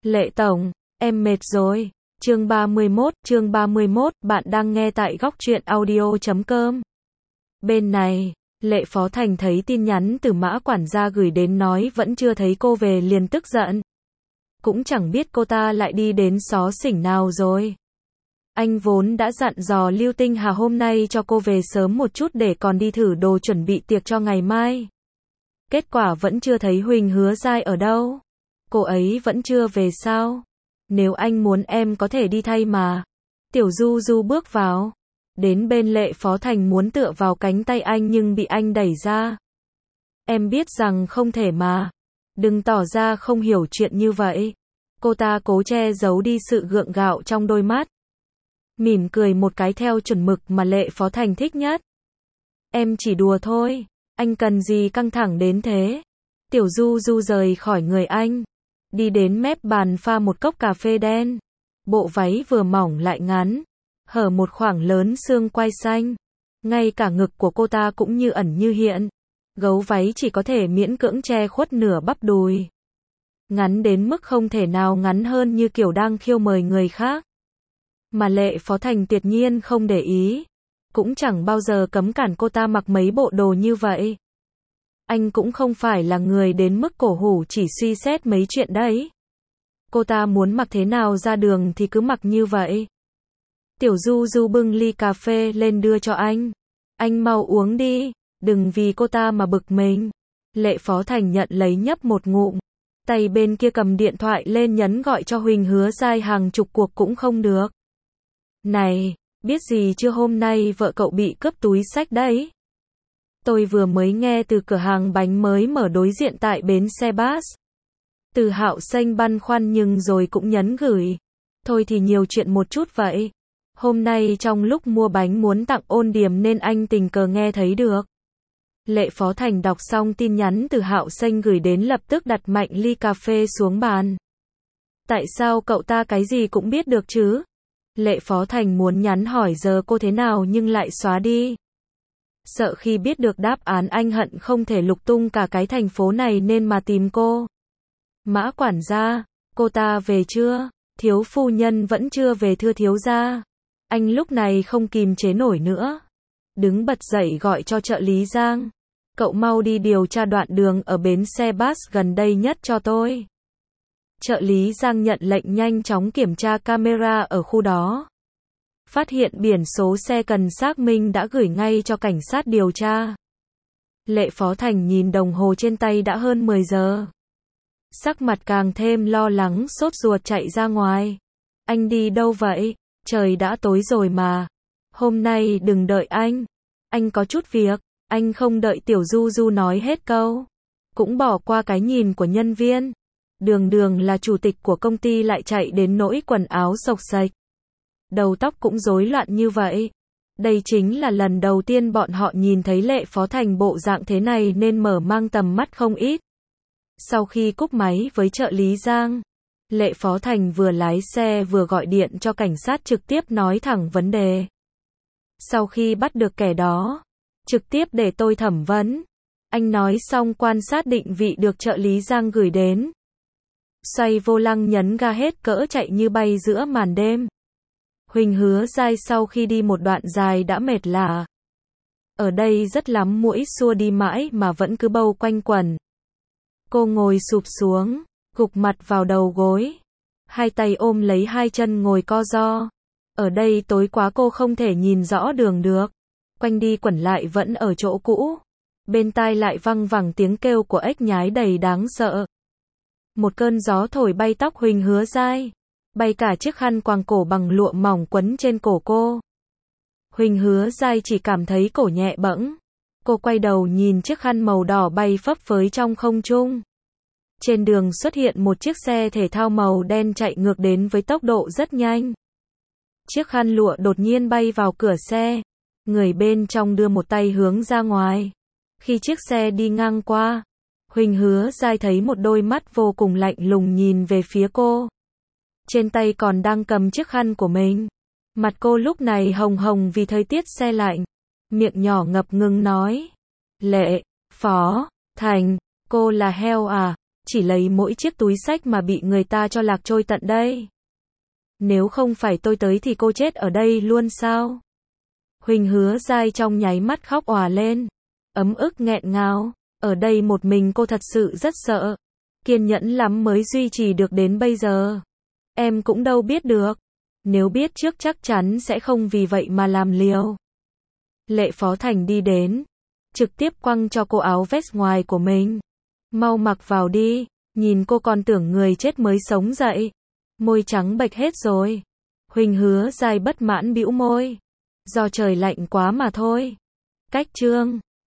Lệ Tổng, em mệt rồi. Chương 31, bạn đang nghe tại góc truyện audio.com. Bên này, Lệ Phó Thành thấy tin nhắn từ Mã quản gia gửi đến nói vẫn chưa thấy cô về liền tức giận. Cũng chẳng biết cô ta lại đi đến xó xỉnh nào rồi. Anh vốn đã dặn dò Lưu Tinh Hà hôm nay cho cô về sớm một chút để còn đi thử đồ chuẩn bị tiệc cho ngày mai. Kết quả vẫn chưa thấy Huỳnh Hứa Giai ở đâu. Cô ấy vẫn chưa về sao? Nếu anh muốn em có thể đi thay mà. Tiểu Du Du bước vào. Đến bên Lệ Phó Thành muốn tựa vào cánh tay anh nhưng bị anh đẩy ra. Em biết rằng không thể mà. Đừng tỏ ra không hiểu chuyện như vậy. Cô ta cố che giấu đi sự gượng gạo trong đôi mắt. Mỉm cười một cái theo chuẩn mực mà Lệ Phó Thành thích nhất. Em chỉ đùa thôi. Anh cần gì căng thẳng đến thế? Tiểu Du Du rời khỏi người anh. Đi đến mép bàn pha một cốc cà phê đen. Bộ váy vừa mỏng lại ngắn. Hở một khoảng lớn xương quai xanh. Ngay cả ngực của cô ta cũng như ẩn như hiện. Gấu váy chỉ có thể miễn cưỡng che khuất nửa bắp đùi. Ngắn đến mức không thể nào ngắn hơn như kiểu đang khiêu mời người khác. Mà Lệ Phó Thành tuyệt nhiên không để ý. Cũng chẳng bao giờ cấm cản cô ta mặc mấy bộ đồ như vậy. Anh cũng không phải là người đến mức cổ hủ chỉ suy xét mấy chuyện đấy. Cô ta muốn mặc thế nào ra đường thì cứ mặc như vậy. Tiểu Du Du bưng ly cà phê lên đưa cho anh. Anh mau uống đi, đừng vì cô ta mà bực mình. Lệ Phó Thành nhận lấy nhấp một ngụm. Tay bên kia cầm điện thoại lên nhấn gọi cho Huỳnh Hứa Giai hàng chục cuộc cũng không được. Này, biết gì chưa, hôm nay vợ cậu bị cướp túi xách đấy. Tôi vừa mới nghe từ cửa hàng bánh mới mở đối diện tại bến xe bus. Từ Hạo Xanh băn khoăn nhưng rồi cũng nhấn gửi. Thôi thì nhiều chuyện một chút vậy. Hôm nay trong lúc mua bánh muốn tặng Ôn Điềm nên anh tình cờ nghe thấy được. Lệ Phó Thành đọc xong tin nhắn từ Hạo Xanh gửi đến lập tức đặt mạnh ly cà phê xuống bàn. Tại sao cậu ta cái gì cũng biết được chứ? Lệ Phó Thành muốn nhắn hỏi giờ cô thế nào nhưng lại xóa đi. Sợ khi biết được đáp án anh hận không thể lục tung cả cái thành phố này nên mà tìm cô. Mã quản gia, cô ta về chưa? Thiếu phu nhân vẫn chưa về thưa thiếu gia. Anh lúc này không kìm chế nổi nữa. Đứng bật dậy gọi cho trợ lý Giang. Cậu mau đi điều tra đoạn đường ở bến xe bus gần đây nhất cho tôi. Trợ lý Giang nhận lệnh nhanh chóng kiểm tra camera ở khu đó. Phát hiện biển số xe cần xác minh đã gửi ngay cho cảnh sát điều tra. Lệ Phó Thành nhìn đồng hồ trên tay đã hơn 10 giờ. Sắc mặt càng thêm lo lắng sốt ruột chạy ra ngoài. Anh đi đâu vậy? Trời đã tối rồi mà. Hôm nay đừng đợi anh có chút việc. Anh không đợi Tiểu Du Du nói hết câu. Cũng bỏ qua cái nhìn của nhân viên. Đường là chủ tịch của công ty lại chạy đến nỗi quần áo xộc xệch. Đầu tóc cũng rối loạn như vậy. Đây chính là lần đầu tiên bọn họ nhìn thấy Lệ Phó Thành bộ dạng thế này nên mở mang tầm mắt không ít. Sau khi cúp máy với trợ lý Giang, Lệ Phó Thành vừa lái xe vừa gọi điện cho cảnh sát trực tiếp nói thẳng vấn đề. Sau khi bắt được kẻ đó, trực tiếp để tôi thẩm vấn. Anh nói xong quan sát định vị được trợ lý Giang gửi đến. Xoay vô lăng nhấn ga hết cỡ chạy như bay giữa màn đêm. Huỳnh Hứa Giai sau khi đi một đoạn dài đã mệt lả. Ở đây rất lắm muỗi xua đi mãi mà vẫn cứ bâu quanh quẩn. Cô ngồi sụp xuống, gục mặt vào đầu gối. Hai tay ôm lấy hai chân ngồi co ro. Ở đây tối quá cô không thể nhìn rõ đường được. Quanh đi quẩn lại vẫn ở chỗ cũ. Bên tai lại văng vẳng tiếng kêu của ếch nhái đầy đáng sợ. Một cơn gió thổi bay tóc Huỳnh Hứa Giai. Bay cả chiếc khăn quàng cổ bằng lụa mỏng quấn trên cổ cô. Huỳnh Hứa Giai chỉ cảm thấy cổ nhẹ bẫng. Cô quay đầu nhìn chiếc khăn màu đỏ bay phấp phới trong không trung. Trên đường xuất hiện một chiếc xe thể thao màu đen chạy ngược đến với tốc độ rất nhanh. Chiếc khăn lụa đột nhiên bay vào cửa xe. Người bên trong đưa một tay hướng ra ngoài. Khi chiếc xe đi ngang qua, Huỳnh Hứa Giai thấy một đôi mắt vô cùng lạnh lùng nhìn về phía cô. Trên tay còn đang cầm chiếc khăn của mình. Mặt cô lúc này hồng hồng vì thời tiết se lạnh. Miệng nhỏ ngập ngừng nói. Lệ Phó Thành, cô là heo à? chỉ lấy mỗi chiếc túi xách mà bị người ta cho lạc trôi tận đây. Nếu không phải tôi tới thì cô chết ở đây luôn sao? Huỳnh Hứa Giai trong nháy mắt khóc òa lên. Ấm ức nghẹn ngào. Ở đây một mình cô thật sự rất sợ. Kiên nhẫn lắm mới duy trì được đến bây giờ. Em cũng đâu biết được. Nếu biết trước chắc chắn sẽ không vì vậy mà làm liều. Lệ Phó Thành đi đến. Trực tiếp quăng cho cô áo vest ngoài của mình. Mau mặc vào đi. Nhìn cô còn tưởng người chết mới sống dậy. Môi trắng bệch hết rồi. Huỳnh Hứa Giai bất mãn bĩu môi. Do trời lạnh quá mà thôi. Cách chương